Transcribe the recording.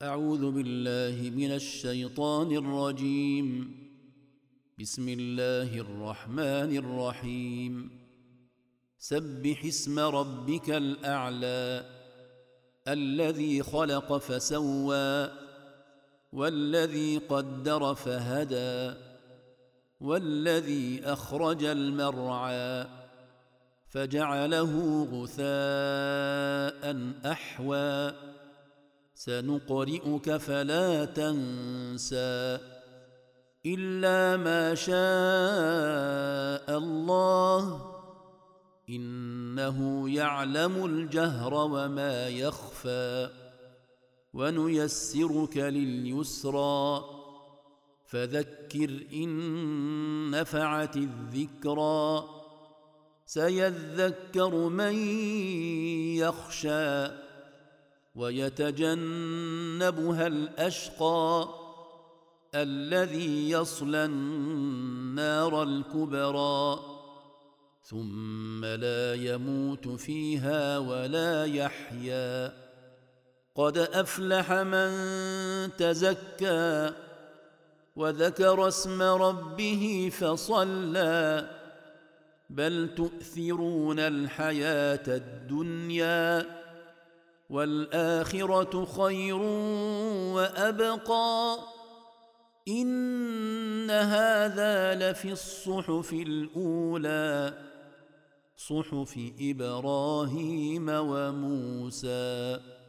أعوذ بالله من الشيطان الرجيم. بسم الله الرحمن الرحيم. سبح اسم ربك الأعلى الذي خلق فسوى والذي قدر فهدى والذي أخرج المرعى فجعله غثاء أحوى سنقرئك فلا تنسى إلا ما شاء الله إنه يعلم الجهر وما يخفى ونيسرك لليسرى فذكر إن نفعت الذكرى سيذكر من يخشى ويتجنبها الأشقى الذي يصلى النار الكبرى ثم لا يموت فيها ولا يحيا قد أفلح من تزكى وذكر اسم ربه فصلى بل تؤثرون الحياة الدنيا والآخرة خير وأبقى إن هذا لفي الصحف الأولى صحف إبراهيم وموسى.